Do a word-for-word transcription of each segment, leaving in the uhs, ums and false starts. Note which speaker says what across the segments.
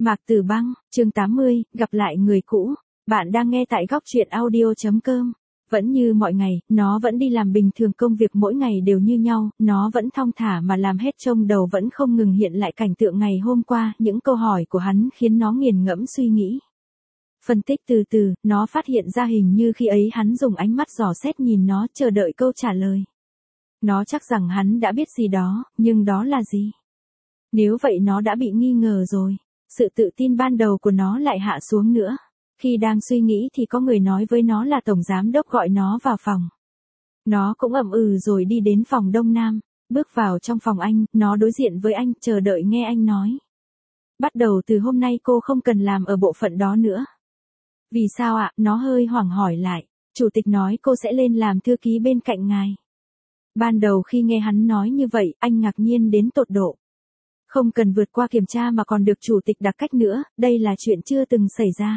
Speaker 1: Mạc Tử Băng, chương tám mươi, gặp lại người cũ. Bạn đang nghe tại góc truyện audio chấm com. Vẫn như mọi ngày, nó vẫn đi làm bình thường, công việc mỗi ngày đều như nhau, nó vẫn thong thả mà làm hết, trong đầu vẫn không ngừng hiện lại cảnh tượng ngày hôm qua, những câu hỏi của hắn khiến nó nghiền ngẫm suy nghĩ. Phân tích từ từ, nó phát hiện ra hình như khi ấy hắn dùng ánh mắt dò xét nhìn nó, chờ đợi câu trả lời. Nó chắc rằng hắn đã biết gì đó, nhưng đó là gì? Nếu vậy nó đã bị nghi ngờ rồi. Sự tự tin ban đầu của nó lại hạ xuống nữa. Khi đang suy nghĩ thì có người nói với nó là tổng giám đốc gọi nó vào phòng. Nó cũng ậm ừ rồi đi đến phòng Đông Nam. Bước vào trong phòng anh, nó đối diện với anh, chờ đợi nghe anh nói. Bắt đầu từ hôm nay cô không cần làm ở bộ phận đó nữa. Vì sao ạ? Nó hơi hoảng hỏi lại. Chủ tịch nói cô sẽ lên làm thư ký bên cạnh ngài. Ban đầu khi nghe hắn nói như vậy, anh ngạc nhiên đến tột độ. Không cần vượt qua kiểm tra mà còn được chủ tịch đặc cách nữa, đây là chuyện chưa từng xảy ra.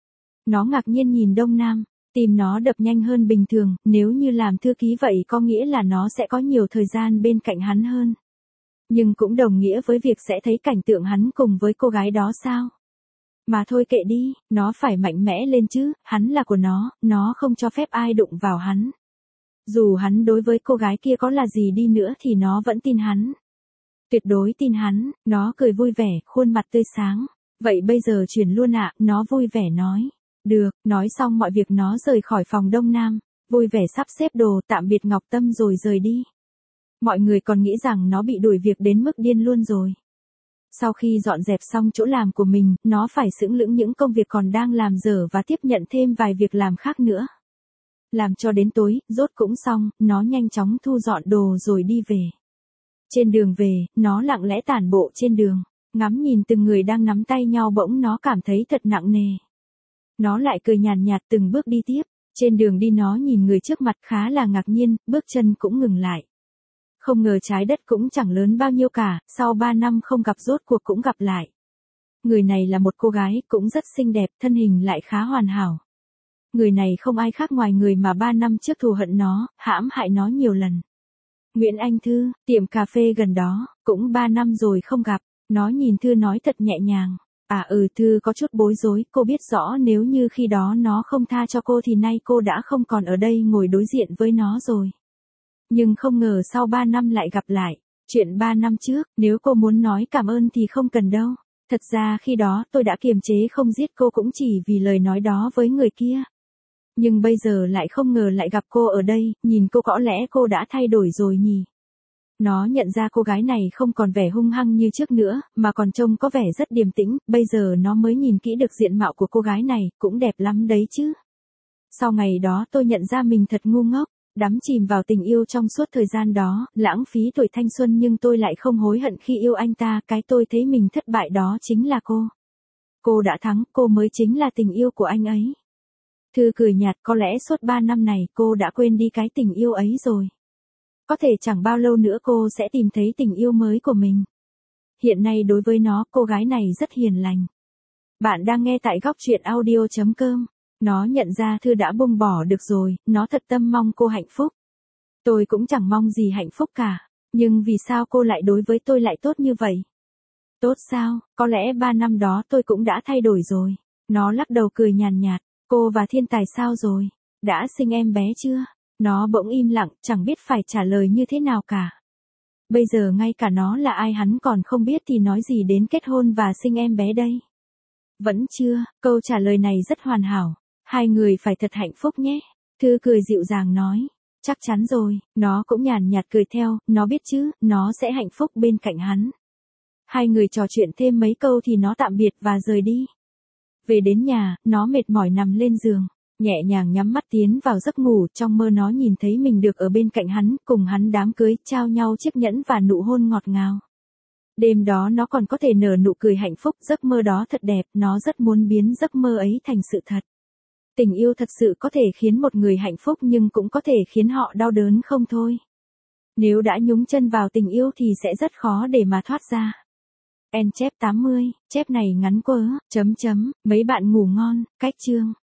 Speaker 1: Nó ngạc nhiên nhìn Đông Nam, tim nó đập nhanh hơn bình thường, nếu như làm thư ký vậy có nghĩa là nó sẽ có nhiều thời gian bên cạnh hắn hơn. Nhưng cũng đồng nghĩa với việc sẽ thấy cảnh tượng hắn cùng với cô gái đó sao? Mà thôi kệ đi, nó phải mạnh mẽ lên chứ, hắn là của nó, nó không cho phép ai đụng vào hắn. Dù hắn đối với cô gái kia có là gì đi nữa thì nó vẫn tin hắn. Tuyệt đối tin hắn, nó cười vui vẻ, khuôn mặt tươi sáng. Vậy bây giờ chuyển luôn ạ, nó vui vẻ nói. Được, nói xong mọi việc nó rời khỏi phòng Đông Nam, vui vẻ sắp xếp đồ, tạm biệt Ngọc Tâm rồi rời đi. Mọi người còn nghĩ rằng nó bị đuổi việc đến mức điên luôn rồi. Sau khi dọn dẹp xong chỗ làm của mình, nó phải xững lững những công việc còn đang làm dở và tiếp nhận thêm vài việc làm khác nữa. Làm cho đến tối, rốt cũng xong, nó nhanh chóng thu dọn đồ rồi đi về. Trên đường về, nó lặng lẽ tản bộ trên đường, ngắm nhìn từng người đang nắm tay nhau, bỗng nó cảm thấy thật nặng nề. Nó lại cười nhàn nhạt từng bước đi tiếp, trên đường đi nó nhìn người trước mặt khá là ngạc nhiên, bước chân cũng ngừng lại. Không ngờ trái đất cũng chẳng lớn bao nhiêu cả, sau ba năm không gặp rốt cuộc cũng gặp lại. Người này là một cô gái, cũng rất xinh đẹp, thân hình lại khá hoàn hảo. Người này không ai khác ngoài người mà ba năm trước thù hận nó, hãm hại nó nhiều lần. Nguyễn Anh Thư, tiệm cà phê gần đó, cũng ba năm rồi không gặp, nó nhìn Thư nói thật nhẹ nhàng. À ừ, Thư có chút bối rối, cô biết rõ nếu như khi đó nó không tha cho cô thì nay cô đã không còn ở đây ngồi đối diện với nó rồi. Nhưng không ngờ sau ba năm lại gặp lại, chuyện ba năm trước, nếu cô muốn nói cảm ơn thì không cần đâu. Thật ra khi đó tôi đã kiềm chế không giết cô cũng chỉ vì lời nói đó với người kia. Nhưng bây giờ lại không ngờ lại gặp cô ở đây, nhìn cô có lẽ cô đã thay đổi rồi nhỉ. Nó nhận ra cô gái này không còn vẻ hung hăng như trước nữa, mà còn trông có vẻ rất điềm tĩnh, bây giờ nó mới nhìn kỹ được diện mạo của cô gái này, cũng đẹp lắm đấy chứ. Sau ngày đó tôi nhận ra mình thật ngu ngốc, đắm chìm vào tình yêu trong suốt thời gian đó, lãng phí tuổi thanh xuân nhưng tôi lại không hối hận khi yêu anh ta, cái tôi thấy mình thất bại đó chính là cô. Cô đã thắng, cô mới chính là tình yêu của anh ấy. Thư cười nhạt, có lẽ suốt ba năm này cô đã quên đi cái tình yêu ấy rồi. Có thể chẳng bao lâu nữa cô sẽ tìm thấy tình yêu mới của mình. Hiện nay đối với nó, cô gái này rất hiền lành. Bạn đang nghe tại góc truyện audio chấm com. Nó nhận ra Thư đã buông bỏ được rồi, nó thật tâm mong cô hạnh phúc. Tôi cũng chẳng mong gì hạnh phúc cả, nhưng vì sao cô lại đối với tôi lại tốt như vậy? Tốt sao, có lẽ ba năm đó tôi cũng đã thay đổi rồi. Nó lắc đầu cười nhàn nhạt. Cô và Thiên Tài sao rồi? Đã sinh em bé chưa? Nó bỗng im lặng, chẳng biết phải trả lời như thế nào cả. Bây giờ ngay cả nó là ai hắn còn không biết thì nói gì đến kết hôn và sinh em bé đây? Vẫn chưa, câu trả lời này rất hoàn hảo. Hai người phải thật hạnh phúc nhé. Thư cười dịu dàng nói. Chắc chắn rồi, nó cũng nhàn nhạt cười theo, nó biết chứ, nó sẽ hạnh phúc bên cạnh hắn. Hai người trò chuyện thêm mấy câu thì nó tạm biệt và rời đi. Về đến nhà, nó mệt mỏi nằm lên giường, nhẹ nhàng nhắm mắt tiến vào giấc ngủ, trong mơ nó nhìn thấy mình được ở bên cạnh hắn, cùng hắn đám cưới, trao nhau chiếc nhẫn và nụ hôn ngọt ngào. Đêm đó nó còn có thể nở nụ cười hạnh phúc, giấc mơ đó thật đẹp, nó rất muốn biến giấc mơ ấy thành sự thật. Tình yêu thật sự có thể khiến một người hạnh phúc nhưng cũng có thể khiến họ đau đớn không thôi. Nếu đã nhúng chân vào tình yêu thì sẽ rất khó để mà thoát ra. En chép tám mươi, chép này ngắn quá, chấm chấm, mấy bạn ngủ ngon, cách chương.